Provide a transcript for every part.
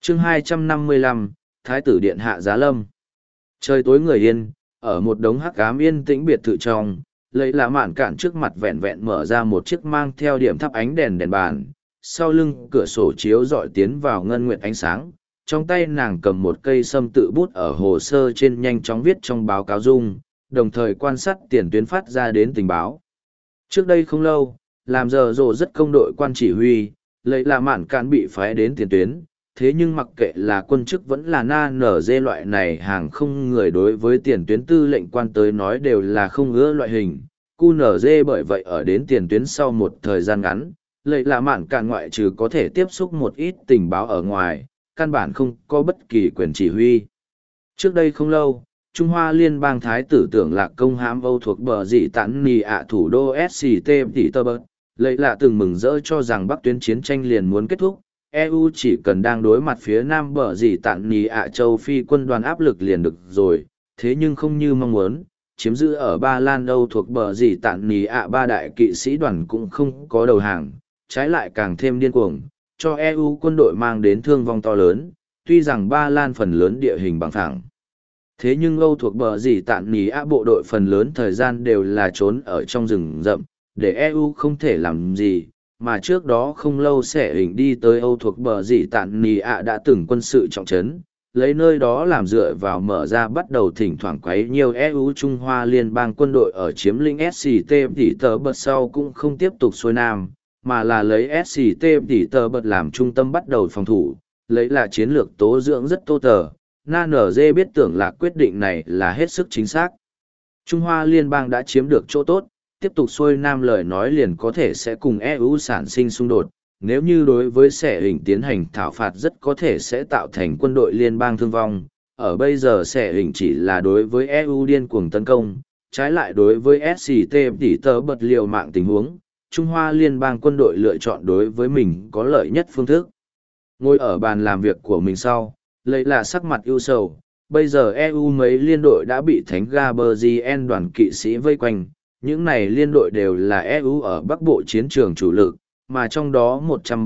chương 255, Thái tử Điện Hạ Giá Lâm. Trời tối người yên, ở một đống hắc ám yên tĩnh biệt thự trong, lấy lá mạn cản trước mặt vẹn vẹn mở ra một chiếc mang theo điểm thắp ánh đèn đèn bàn, sau lưng cửa sổ chiếu dọi tiến vào ngân nguyệt ánh sáng, trong tay nàng cầm một cây sâm tự bút ở hồ sơ trên nhanh chóng viết trong báo cáo dung, đồng thời quan sát tiền tuyến phát ra đến tình báo. Trước đây không lâu, làm giờ rộ rất công đội quan chỉ huy, lấy là mạn cạn bị phái đến tiền tuyến, thế nhưng mặc kệ là quân chức vẫn là na nở dê loại này hàng không người đối với tiền tuyến tư lệnh quan tới nói đều là không ưa loại hình. Cu nở dê bởi vậy ở đến tiền tuyến sau một thời gian ngắn, lấy là mạn cạn ngoại trừ có thể tiếp xúc một ít tình báo ở ngoài, căn bản không có bất kỳ quyền chỉ huy. Trước đây không lâu, Trung Hoa Liên bang Thái tử Tưởng Lạc công hãm Âu thuộc bờ dị tản nì ạ thủ đô SCT Petersburg, lấy là từng mừng rỡ cho rằng Bắc tuyến chiến tranh liền muốn kết thúc, EU chỉ cần đang đối mặt phía nam bờ dị tản nì ạ châu Phi quân đoàn áp lực liền được rồi, thế nhưng không như mong muốn, chiếm giữ ở Ba Lan Âu thuộc bờ dị tản nì ạ ba đại kỵ sĩ đoàn cũng không có đầu hàng, trái lại càng thêm điên cuồng, cho EU quân đội mang đến thương vong to lớn, tuy rằng Ba Lan phần lớn địa hình bằng phẳng. Thế nhưng Âu thuộc bờ gì tạn nì ạ bộ đội phần lớn thời gian đều là trốn ở trong rừng rậm, để EU không thể làm gì, mà trước đó không lâu sẽ hình đi tới Âu thuộc bờ gì tạn nì ạ đã từng quân sự trọng trấn, lấy nơi đó làm dựa vào mở ra bắt đầu thỉnh thoảng quấy nhiều EU Trung Hoa Liên bang quân đội ở chiếm lĩnh SCT tỉ tờ bật sau cũng không tiếp tục xuôi nam, mà là lấy SCT tỉ tờ bật làm trung tâm bắt đầu phòng thủ, lấy là chiến lược tố dưỡng rất tô tờ. NNZ biết Tưởng Lạc quyết định này là hết sức chính xác. Trung Hoa Liên bang đã chiếm được chỗ tốt, tiếp tục xuôi nam lời nói liền có thể sẽ cùng EU sản sinh xung đột. Nếu như đối với Sẻ Hình tiến hành thảo phạt rất có thể sẽ tạo thành quân đội liên bang thương vong. Ở bây giờ Sẻ Hình chỉ là đối với EU điên cuồng tấn công, trái lại đối với SCT tỉ tờ bật liều mạng tình huống, Trung Hoa Liên bang quân đội lựa chọn đối với mình có lợi nhất phương thức. Ngồi ở bàn làm việc của mình sau, lấy là sắc mặt ưu sầu, bây giờ EU mấy liên đội đã bị Thánh Gaberzien đoàn kỵ sĩ vây quanh, những này liên đội đều là EU ở Bắc Bộ chiến trường chủ lực, mà trong đó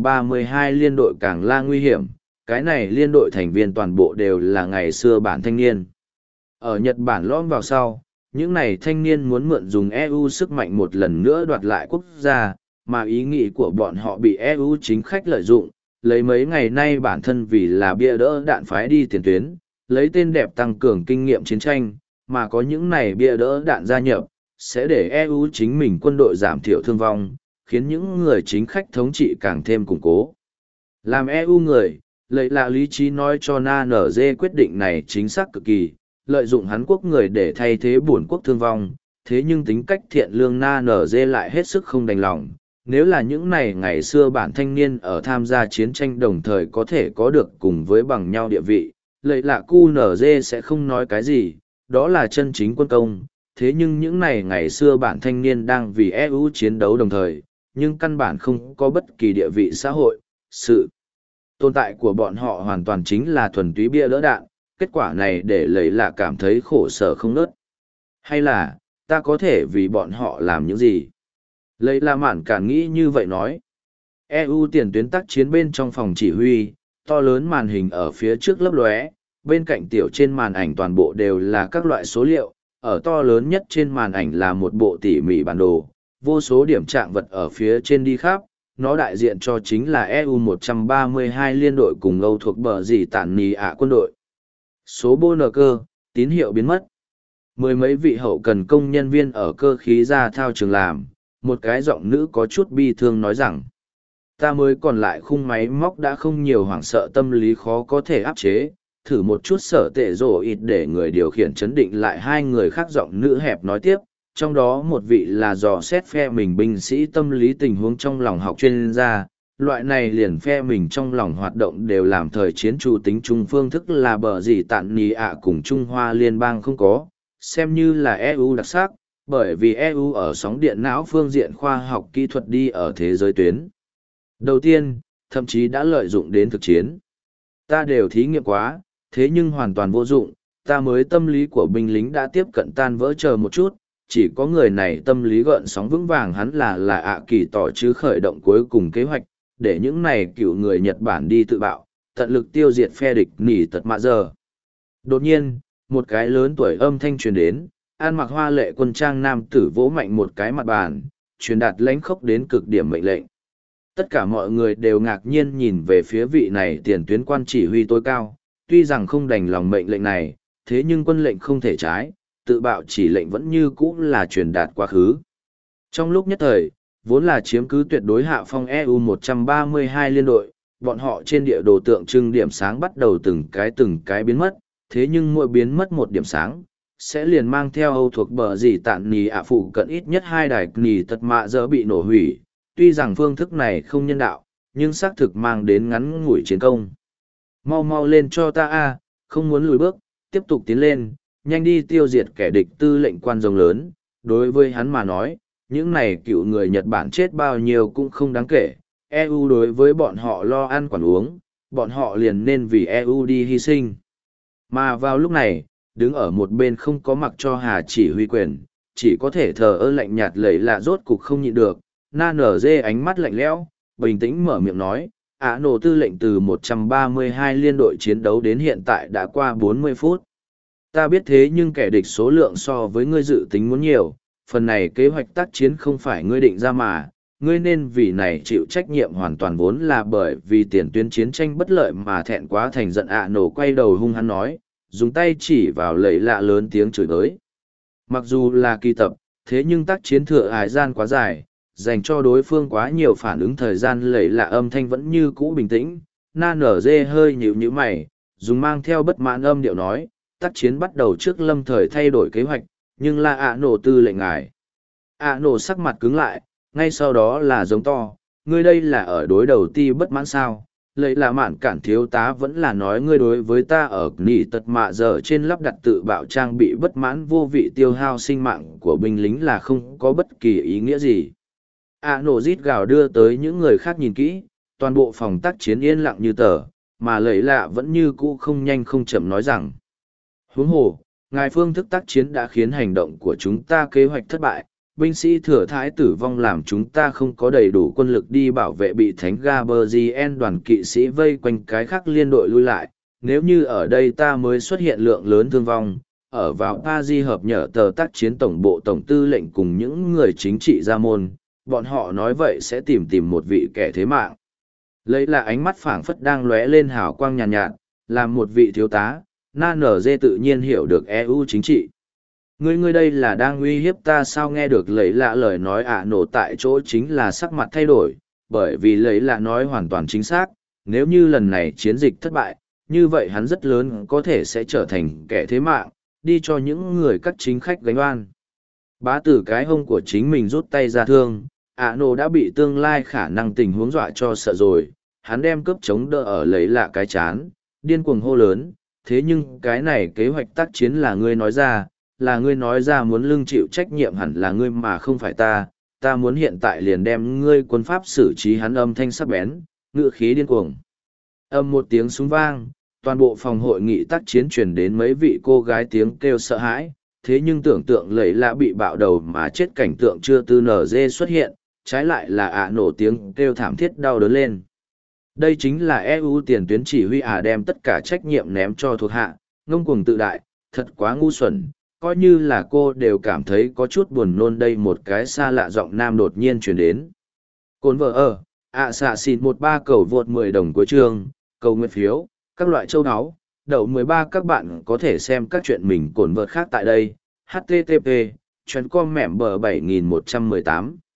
132 liên đội càng là nguy hiểm, cái này liên đội thành viên toàn bộ đều là ngày xưa bản thanh niên. Ở Nhật Bản lõm vào sau, những này thanh niên muốn mượn dùng EU sức mạnh một lần nữa đoạt lại quốc gia, mà ý nghĩ của bọn họ bị EU chính khách lợi dụng, lấy mấy ngày nay bản thân vì là bia đỡ đạn phái đi tiền tuyến, lấy tên đẹp tăng cường kinh nghiệm chiến tranh, mà có những này bia đỡ đạn gia nhập, sẽ để EU chính mình quân đội giảm thiểu thương vong, khiến những người chính khách thống trị càng thêm củng cố. Làm EU người, lấy là lý trí nói cho NNZ quyết định này chính xác cực kỳ, lợi dụng hắn quốc người để thay thế bổn quốc thương vong, thế nhưng tính cách thiện lương NNZ lại hết sức không đành lòng. Nếu là những này ngày xưa bản thanh niên ở tham gia chiến tranh đồng thời có thể có được cùng với bằng nhau địa vị, lợi là QNZ sẽ không nói cái gì, đó là chân chính quân công. Thế nhưng những này ngày xưa bản thanh niên đang vì EU chiến đấu đồng thời, nhưng căn bản không có bất kỳ địa vị xã hội, sự tồn tại của bọn họ hoàn toàn chính là thuần túy bia đỡ đạn, kết quả này để lấy là cảm thấy khổ sở không nớt. Hay là, ta có thể vì bọn họ làm những gì? Lấy là mạn cản nghĩ như vậy nói. EU tiền tuyến tác chiến bên trong phòng chỉ huy, to lớn màn hình ở phía trước lấp lóe, bên cạnh tiểu trên màn ảnh toàn bộ đều là các loại số liệu, ở to lớn nhất trên màn ảnh là một bộ tỉ mỉ bản đồ, vô số điểm trạng vật ở phía trên đi khắp, nó đại diện cho chính là EU 132 liên đội cùng Âu thuộc bờ gì tản nì ạ quân đội. Số bô nờ cơ, tín hiệu biến mất. Mười mấy vị hậu cần công nhân viên ở cơ khí ra thao trường làm, một cái giọng nữ có chút bi thương nói rằng, ta mới còn lại khung máy móc đã không nhiều hoảng sợ tâm lý khó có thể áp chế, thử một chút sở tệ rổ ít để người điều khiển chấn định lại hai người khác giọng nữ hẹp nói tiếp, trong đó một vị là dò xét phe mình binh sĩ tâm lý tình huống trong lòng học chuyên gia, loại này liền phe mình trong lòng hoạt động đều làm thời chiến chủ tính chung phương thức là bờ gì tạn nì ạ cùng Trung Hoa Liên bang không có, xem như là EU đặc sắc, bởi vì EU ở sóng điện não phương diện khoa học kỹ thuật đi ở thế giới tuyến. Đầu tiên, thậm chí đã lợi dụng đến thực chiến. Ta đều thí nghiệm quá, thế nhưng hoàn toàn vô dụng, ta mới tâm lý của binh lính đã tiếp cận tan vỡ chờ một chút, chỉ có người này tâm lý gợn sóng vững vàng hắn là ạ kỳ tỏ chứ khởi động cuối cùng kế hoạch, để những này cựu người Nhật Bản đi tự bạo, tận lực tiêu diệt phe địch nỉ tật mạ giờ. Đột nhiên, một cái lớn tuổi âm thanh truyền đến, an mặc hoa lệ quân trang nam tử vỗ mạnh một cái mặt bàn, truyền đạt lãnh khốc đến cực điểm mệnh lệnh. Tất cả mọi người đều ngạc nhiên nhìn về phía vị này tiền tuyến quan chỉ huy tối cao, tuy rằng không đành lòng mệnh lệnh này, thế nhưng quân lệnh không thể trái, tự bạo chỉ lệnh vẫn như cũ là truyền đạt quá khứ. Trong lúc nhất thời, vốn là chiếm cứ tuyệt đối hạ phong EU 132 liên đội, bọn họ trên địa đồ tượng trưng điểm sáng bắt đầu từng cái biến mất, thế nhưng mỗi biến mất một điểm sáng, sẽ liền mang theo Âu thuộc bờ gì tạn nì ạ phụ cận ít nhất 2 đài nì tật mạ giờ bị nổ hủy. Tuy rằng phương thức này không nhân đạo, nhưng xác thực mang đến ngắn ngủi chiến công. Mau mau lên cho ta a, không muốn lùi bước, tiếp tục tiến lên, nhanh đi tiêu diệt kẻ địch tư lệnh quan rồng lớn. Đối với hắn mà nói, những này cựu người Nhật Bản chết bao nhiêu cũng không đáng kể. EU đối với bọn họ lo ăn quản uống, bọn họ liền nên vì EU đi hy sinh. Mà vào lúc này, đứng ở một bên không có mặc cho Hà chỉ huy quyền, chỉ có thể thờ ơ lạnh nhạt lẫy lạ rốt cục không nhịn được. Na nở dê ánh mắt lạnh lẽo, bình tĩnh mở miệng nói, nổ tư lệnh từ 132 liên đội chiến đấu đến hiện tại đã qua 40 phút. Ta biết thế nhưng kẻ địch số lượng so với ngươi dự tính muốn nhiều, phần này kế hoạch tác chiến không phải ngươi định ra mà, ngươi nên vì này chịu trách nhiệm hoàn toàn vốn là bởi vì tiền tuyến chiến tranh bất lợi mà thẹn quá thành giận. Nổ quay đầu hung hăng nói, dùng tay chỉ vào lẫy lạ lớn tiếng chửi tới. Mặc dù là kỳ tập, thế nhưng tác chiến thừa hải gian quá dài, dành cho đối phương quá nhiều phản ứng thời gian, lẫy lạ âm thanh vẫn như cũ bình tĩnh. Na nở dê hơi nhíu mày, dùng mang theo bất mãn âm điệu nói, tác chiến bắt đầu trước lâm thời thay đổi kế hoạch, nhưng là nổ tư lệnh ngài. Nổ sắc mặt cứng lại, ngay sau đó là giống to, ngươi đây là ở đối đầu ti bất mãn sao? Lẫy lạ mạn cản thiếu tá vẫn là nói ngươi đối với ta ở nỉ tật mạ giờ trên lắp đặt tự bạo trang bị bất mãn vô vị tiêu hao sinh mạng của binh lính là không có bất kỳ ý nghĩa gì. Nổ rít gào đưa tới những người khác nhìn kỹ, toàn bộ phòng tác chiến yên lặng như tờ, mà lẫy lạ vẫn như cũ không nhanh không chậm nói rằng. Huống hồ, ngài phương thức tác chiến đã khiến hành động của chúng ta kế hoạch thất bại, binh sĩ thừa thãi tử vong làm chúng ta không có đầy đủ quân lực đi bảo vệ bị thánh Gaberzien đoàn kỵ sĩ vây quanh cái khác liên đội lui lại. Nếu như ở đây ta mới xuất hiện lượng lớn thương vong, ở vào Paris hợp nhở tờ tác chiến tổng bộ tổng tư lệnh cùng những người chính trị gia môn, bọn họ nói vậy sẽ tìm một vị kẻ thế mạng. Lấy là ánh mắt phảng phất đang lóe lên hào quang nhàn nhạt, làm một vị thiếu tá, Na nở dê tự nhiên hiểu được EU chính trị. Ngươi đây là đang uy hiếp ta sao? Nghe được lẫy lạ lời nói, nổ tại chỗ chính là sắc mặt thay đổi, bởi vì lẫy lạ nói hoàn toàn chính xác, nếu như lần này chiến dịch thất bại, như vậy hắn rất lớn có thể sẽ trở thành kẻ thế mạng, đi cho những người các chính khách gánh oan. Bá tử cái hông của chính mình rút tay ra thương, nổ đã bị tương lai khả năng tình huống dọa cho sợ rồi, hắn đem cướp chống đỡ ở lẫy lạ cái chán, điên cuồng hô lớn, thế nhưng cái này kế hoạch tác chiến là ngươi nói ra, là ngươi nói ra, muốn lưng chịu trách nhiệm hẳn là ngươi mà không phải ta muốn hiện tại liền đem ngươi quân pháp xử trí. Hắn âm thanh sắc bén, ngựa khí điên cuồng. Âm một tiếng súng vang, toàn bộ phòng hội nghị tác chiến truyền đến mấy vị cô gái tiếng kêu sợ hãi, thế nhưng tưởng tượng lẫy lạ bị bạo đầu mà chết cảnh tượng chưa từ nở dê xuất hiện, trái lại là nổ tiếng kêu thảm thiết đau đớn lên. Đây chính là EU tiền tuyến chỉ huy đem tất cả trách nhiệm ném cho thuộc hạ, ngông cuồng tự đại, thật quá ngu xuẩn, coi như là cô đều cảm thấy có chút buồn nôn. Đây một cái xa lạ giọng nam đột nhiên truyền đến. Cồn vợ xạ xịt 13 cầu vượt 10 đồng cuối chương, cầu nguyện phiếu, các loại châu áo, đậu 13. Các bạn có thể xem các chuyện mình cồn vợt khác tại đây. http://com mẻm bờ 7118